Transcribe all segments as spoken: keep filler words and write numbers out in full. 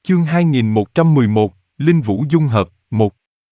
Chương hai nghìn một trăm mười một, Linh Vũ dung hợp, một.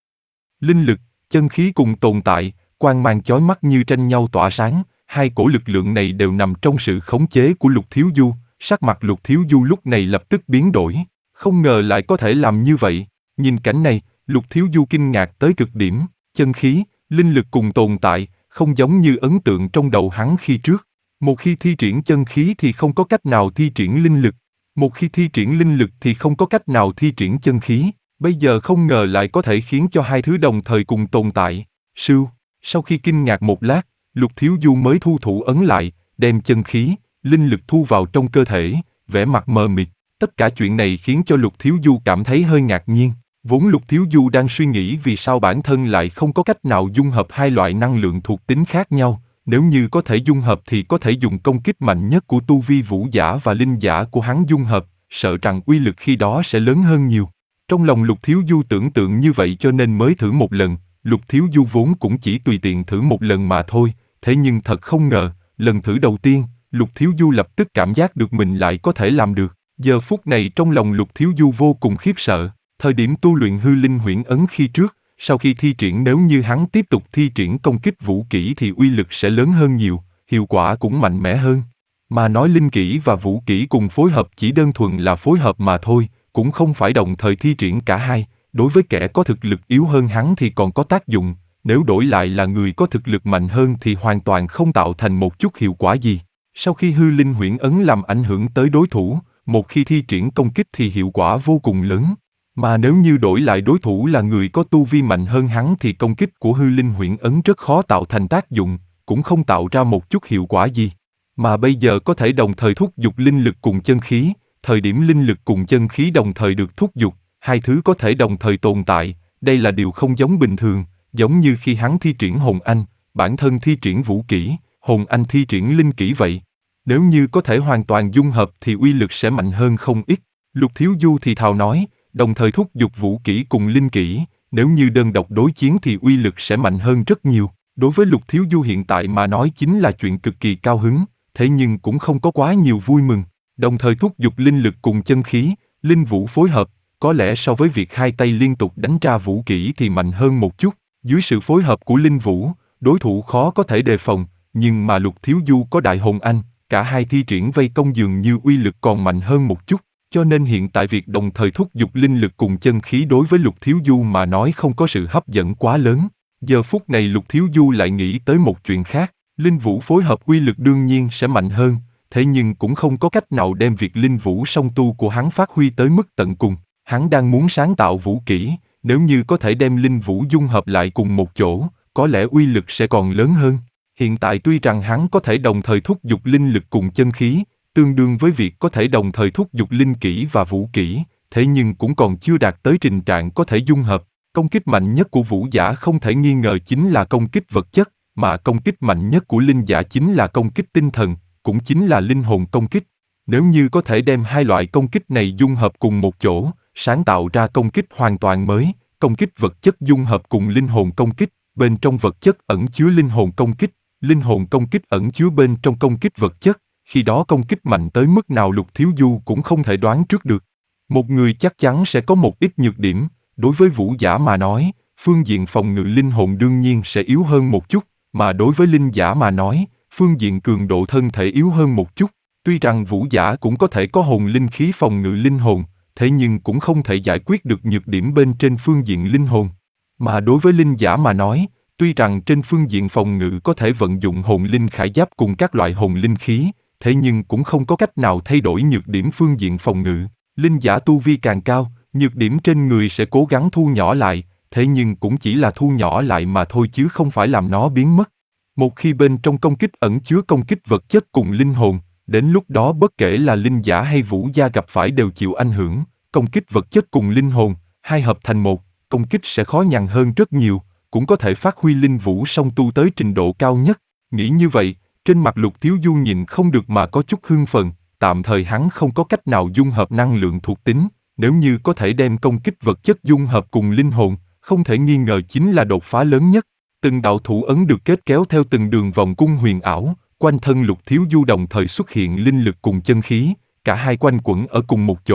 Linh lực, chân khí cùng tồn tại, quang mang chói mắt như tranh nhau tỏa sáng, hai cổ lực lượng này đều nằm trong sự khống chế của Lục Thiếu Du, sắc mặt Lục Thiếu Du lúc này lập tức biến đổi, không ngờ lại có thể làm như vậy. Nhìn cảnh này, Lục Thiếu Du kinh ngạc tới cực điểm, chân khí, linh lực cùng tồn tại, không giống như ấn tượng trong đầu hắn khi trước. Một khi thi triển chân khí thì không có cách nào thi triển linh lực, một khi thi triển linh lực thì không có cách nào thi triển chân khí, bây giờ không ngờ lại có thể khiến cho hai thứ đồng thời cùng tồn tại. Sưu, sau khi kinh ngạc một lát, Lục Thiếu Du mới thu thủ ấn lại, đem chân khí, linh lực thu vào trong cơ thể, vẻ mặt mờ mịt. Tất cả chuyện này khiến cho Lục Thiếu Du cảm thấy hơi ngạc nhiên. Vốn Lục Thiếu Du đang suy nghĩ vì sao bản thân lại không có cách nào dung hợp hai loại năng lượng thuộc tính khác nhau. Nếu như có thể dung hợp thì có thể dùng công kích mạnh nhất của tu vi vũ giả và linh giả của hắn dung hợp, sợ rằng uy lực khi đó sẽ lớn hơn nhiều. Trong lòng Lục Thiếu Du tưởng tượng như vậy cho nên mới thử một lần. Lục Thiếu Du vốn cũng chỉ tùy tiện thử một lần mà thôi, thế nhưng thật không ngờ, lần thử đầu tiên, Lục Thiếu Du lập tức cảm giác được mình lại có thể làm được. Giờ phút này trong lòng Lục Thiếu Du vô cùng khiếp sợ. Thời điểm tu luyện hư linh huyễn ấn khi trước, sau khi thi triển nếu như hắn tiếp tục thi triển công kích vũ kỹ thì uy lực sẽ lớn hơn nhiều, hiệu quả cũng mạnh mẽ hơn. Mà nói linh kỹ và vũ kỹ cùng phối hợp chỉ đơn thuần là phối hợp mà thôi, cũng không phải đồng thời thi triển cả hai. Đối với kẻ có thực lực yếu hơn hắn thì còn có tác dụng, nếu đổi lại là người có thực lực mạnh hơn thì hoàn toàn không tạo thành một chút hiệu quả gì. Sau khi hư linh huyễn ấn làm ảnh hưởng tới đối thủ, một khi thi triển công kích thì hiệu quả vô cùng lớn. Mà nếu như đổi lại đối thủ là người có tu vi mạnh hơn hắn thì công kích của hư linh huyễn ấn rất khó tạo thành tác dụng, cũng không tạo ra một chút hiệu quả gì. Mà bây giờ có thể đồng thời thúc giục linh lực cùng chân khí, thời điểm linh lực cùng chân khí đồng thời được thúc giục, hai thứ có thể đồng thời tồn tại, đây là điều không giống bình thường, giống như khi hắn thi triển hồn anh, bản thân thi triển vũ kỹ, hồn anh thi triển linh kỹ vậy. Nếu như có thể hoàn toàn dung hợp thì uy lực sẽ mạnh hơn không ít. Lục Thiếu Du thì thào nói, đồng thời thúc giục vũ kỹ cùng linh kỹ, nếu như đơn độc đối chiến thì uy lực sẽ mạnh hơn rất nhiều. Đối với Lục Thiếu Du hiện tại mà nói chính là chuyện cực kỳ cao hứng, thế nhưng cũng không có quá nhiều vui mừng. Đồng thời thúc giục linh lực cùng chân khí, linh vũ phối hợp, có lẽ so với việc hai tay liên tục đánh ra vũ kỹ thì mạnh hơn một chút. Dưới sự phối hợp của linh vũ, đối thủ khó có thể đề phòng, nhưng mà Lục Thiếu Du có đại hồn anh, cả hai thi triển vây công dường như uy lực còn mạnh hơn một chút. Cho nên hiện tại việc đồng thời thúc giục linh lực cùng chân khí đối với Lục Thiếu Du mà nói không có sự hấp dẫn quá lớn. Giờ phút này Lục Thiếu Du lại nghĩ tới một chuyện khác, linh vũ phối hợp uy lực đương nhiên sẽ mạnh hơn, thế nhưng cũng không có cách nào đem việc linh vũ song tu của hắn phát huy tới mức tận cùng. Hắn đang muốn sáng tạo vũ kỹ, nếu như có thể đem linh vũ dung hợp lại cùng một chỗ, có lẽ uy lực sẽ còn lớn hơn. Hiện tại tuy rằng hắn có thể đồng thời thúc giục linh lực cùng chân khí, tương đương với việc có thể đồng thời thúc giục linh kỹ và vũ kỹ, thế nhưng cũng còn chưa đạt tới trình trạng có thể dung hợp. Công kích mạnh nhất của vũ giả không thể nghi ngờ chính là công kích vật chất, mà công kích mạnh nhất của linh giả chính là công kích tinh thần, cũng chính là linh hồn công kích. Nếu như có thể đem hai loại công kích này dung hợp cùng một chỗ, sáng tạo ra công kích hoàn toàn mới, công kích vật chất dung hợp cùng linh hồn công kích, bên trong vật chất ẩn chứa linh hồn công kích, linh hồn công kích ẩn chứa bên trong công kích vật chất. Khi đó công kích mạnh tới mức nào Lục Thiếu Du cũng không thể đoán trước được. Một người chắc chắn sẽ có một ít nhược điểm, đối với vũ giả mà nói, phương diện phòng ngự linh hồn đương nhiên sẽ yếu hơn một chút, mà đối với linh giả mà nói, phương diện cường độ thân thể yếu hơn một chút. Tuy rằng vũ giả cũng có thể có hồn linh khí phòng ngự linh hồn, thế nhưng cũng không thể giải quyết được nhược điểm bên trên phương diện linh hồn. Mà đối với linh giả mà nói, tuy rằng trên phương diện phòng ngự có thể vận dụng hồn linh khải giáp cùng các loại hồn linh khí, thế nhưng cũng không có cách nào thay đổi nhược điểm phương diện phòng ngự. Linh giả tu vi càng cao, nhược điểm trên người sẽ cố gắng thu nhỏ lại, thế nhưng cũng chỉ là thu nhỏ lại mà thôi chứ không phải làm nó biến mất. Một khi bên trong công kích ẩn chứa công kích vật chất cùng linh hồn, đến lúc đó bất kể là linh giả hay vũ gia gặp phải đều chịu ảnh hưởng. Công kích vật chất cùng linh hồn, hai hợp thành một, công kích sẽ khó nhằn hơn rất nhiều, cũng có thể phát huy linh vũ song tu tới trình độ cao nhất. Nghĩ như vậy, trên mặt Lục Thiếu Du nhìn không được mà có chút hưng phấn, tạm thời hắn không có cách nào dung hợp năng lượng thuộc tính, nếu như có thể đem công kích vật chất dung hợp cùng linh hồn, không thể nghi ngờ chính là đột phá lớn nhất. Từng đạo thủ ấn được kết kéo theo từng đường vòng cung huyền ảo, quanh thân Lục Thiếu Du đồng thời xuất hiện linh lực cùng chân khí, cả hai quanh quẩn ở cùng một chỗ,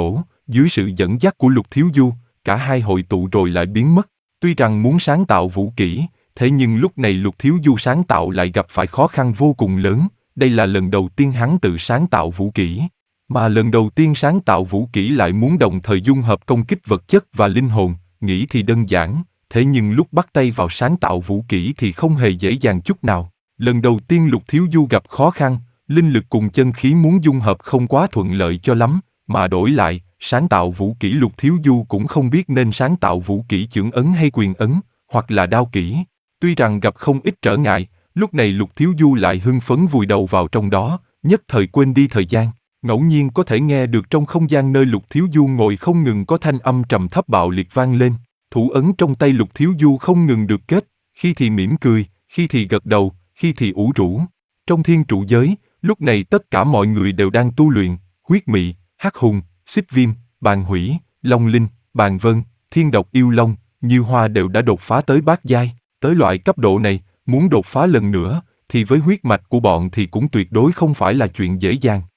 Dưới sự dẫn dắt của Lục Thiếu Du, cả hai hội tụ rồi lại biến mất. Tuy rằng muốn sáng tạo vũ kỹ, thế nhưng lúc này Lục Thiếu Du sáng tạo lại gặp phải khó khăn vô cùng lớn. Đây là lần đầu tiên hắn tự sáng tạo vũ kỹ. Mà lần đầu tiên sáng tạo vũ kỹ lại muốn đồng thời dung hợp công kích vật chất và linh hồn, nghĩ thì đơn giản, thế nhưng lúc bắt tay vào sáng tạo vũ kỹ thì không hề dễ dàng chút nào. Lần đầu tiên Lục Thiếu Du gặp khó khăn, linh lực cùng chân khí muốn dung hợp không quá thuận lợi cho lắm, mà đổi lại, sáng tạo vũ kỹ Lục Thiếu Du cũng không biết nên sáng tạo vũ kỹ chưởng ấn hay quyền ấn, hoặc là đao kỹ. Tuy rằng gặp không ít trở ngại, lúc này Lục Thiếu Du lại hưng phấn vùi đầu vào trong đó, nhất thời quên đi thời gian. Ngẫu nhiên có thể nghe được trong không gian nơi Lục Thiếu Du ngồi không ngừng có thanh âm trầm thấp bạo liệt vang lên. Thủ ấn trong tay Lục Thiếu Du không ngừng được kết, khi thì mỉm cười, khi thì gật đầu, khi thì ủ rũ. Trong thiên trụ giới, lúc này tất cả mọi người đều đang tu luyện, huyết mị, hắc hùng, xích viêm, bàn hủy, long linh, bàn vân, thiên độc yêu long, như hoa đều đã đột phá tới bát giai. Tới loại cấp độ này, muốn đột phá lần nữa, thì với huyết mạch của bọn thì cũng tuyệt đối không phải là chuyện dễ dàng.